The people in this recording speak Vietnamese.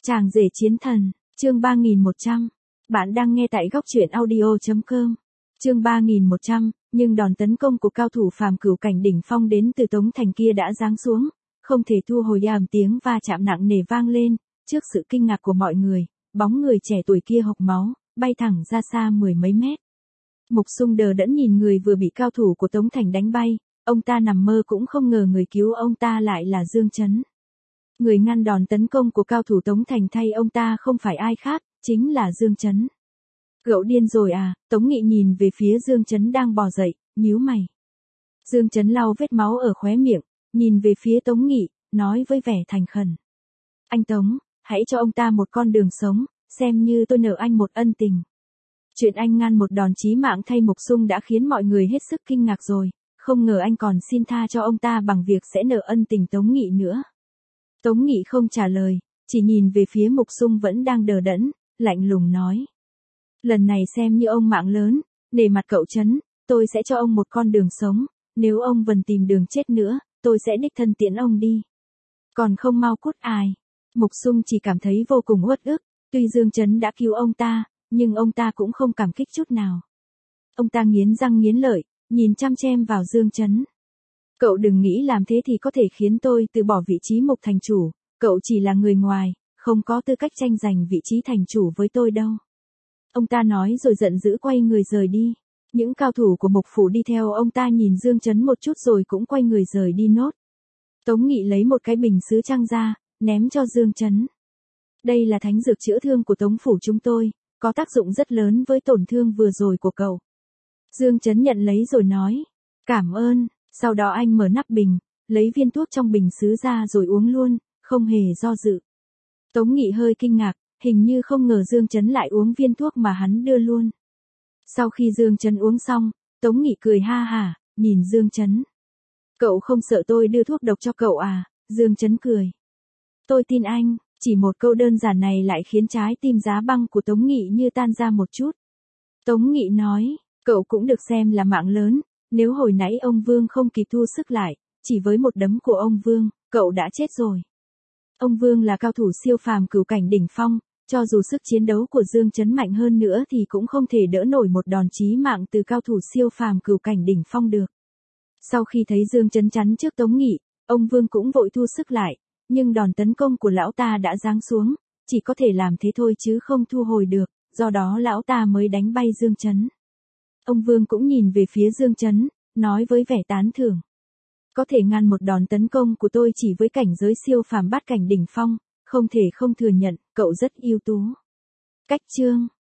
Chàng rể chiến thần, chương 3100. Bạn đang nghe tại góc truyện audio.com. Chương 3100, nhưng đòn tấn công của cao thủ phàm cửu cảnh đỉnh phong đến từ Tống Thành kia đã giáng xuống, không thể thu hồi, tiếng va chạm nặng nề vang lên, trước sự kinh ngạc của mọi người, bóng người trẻ tuổi kia hộc máu, bay thẳng ra xa mười mấy mét. Mục Xung đờ đẫn nhìn người vừa bị cao thủ của Tống Thành đánh bay, ông ta nằm mơ cũng không ngờ người cứu ông ta lại là Dương Chấn. Người ngăn đòn tấn công của cao thủ Tống Thành thay ông ta không phải ai khác, chính là Dương Chấn. Cậu điên rồi à? Tống Nghị nhìn về phía Dương Chấn đang bò dậy, nhíu mày. Dương Chấn lau vết máu ở khóe miệng, nhìn về phía Tống Nghị, nói với vẻ thành khẩn. Anh Tống, hãy cho ông ta một con đường sống, xem như tôi nợ anh một ân tình. Chuyện anh ngăn một đòn chí mạng thay Mục Xung đã khiến mọi người hết sức kinh ngạc rồi, không ngờ anh còn xin tha cho ông ta bằng việc sẽ nợ ân tình Tống Nghị nữa. Tống Nghị không trả lời, chỉ nhìn về phía Mục Xung vẫn đang đờ đẫn, lạnh lùng nói. Lần này xem như ông mạng lớn, nể mặt cậu Chấn, tôi sẽ cho ông một con đường sống, nếu ông vẫn tìm đường chết nữa, tôi sẽ đích thân tiễn ông đi. Còn không mau cút ai. Mục Xung chỉ cảm thấy vô cùng uất ức, tuy Dương Chấn đã cứu ông ta, nhưng ông ta cũng không cảm kích chút nào. Ông ta nghiến răng nghiến lợi, nhìn chăm chăm vào Dương Chấn. Cậu đừng nghĩ làm thế thì có thể khiến tôi từ bỏ vị trí Mục thành chủ, cậu chỉ là người ngoài, không có tư cách tranh giành vị trí thành chủ với tôi đâu. Ông ta nói rồi giận dữ quay người rời đi. Những cao thủ của Mục phủ đi theo ông ta nhìn Dương Chấn một chút rồi cũng quay người rời đi nốt. Tống Nghị lấy một cái bình sứ trăng ra, ném cho Dương Chấn. Đây là thánh dược chữa thương của Tống phủ chúng tôi, có tác dụng rất lớn với tổn thương vừa rồi của cậu. Dương Chấn nhận lấy rồi nói, cảm ơn, sau đó anh mở nắp bình, lấy viên thuốc trong bình sứ ra rồi uống luôn, không hề do dự. Tống Nghị hơi kinh ngạc, hình như không ngờ Dương Chấn lại uống viên thuốc mà hắn đưa luôn. Sau khi Dương Chấn uống xong, Tống Nghị cười ha hả, nhìn Dương Chấn. Cậu không sợ tôi đưa thuốc độc cho cậu à? Dương Chấn cười. Tôi tin anh, chỉ một câu đơn giản này lại khiến trái tim giá băng của Tống Nghị như tan ra một chút. Tống Nghị nói, cậu cũng được xem là mạng lớn, nếu hồi nãy ông Vương không kịp thu sức lại, chỉ với một đấm của ông Vương, cậu đã chết rồi. Ông Vương là cao thủ siêu phàm cửu cảnh đỉnh phong, cho dù sức chiến đấu của Dương Chấn mạnh hơn nữa thì cũng không thể đỡ nổi một đòn chí mạng từ cao thủ siêu phàm cửu cảnh đỉnh phong được. Sau khi thấy Dương Chấn chắn trước Tống Nghị, ông Vương cũng vội thu sức lại, nhưng đòn tấn công của lão ta đã giáng xuống, chỉ có thể làm thế thôi chứ không thu hồi được, do đó lão ta mới đánh bay Dương Chấn. Ông Vương cũng nhìn về phía Dương Chấn, nói với vẻ tán thưởng. Có thể ngăn một đòn tấn công của tôi chỉ với cảnh giới siêu phàm bát cảnh đỉnh phong, không thể không thừa nhận, cậu rất ưu tú. Cách chương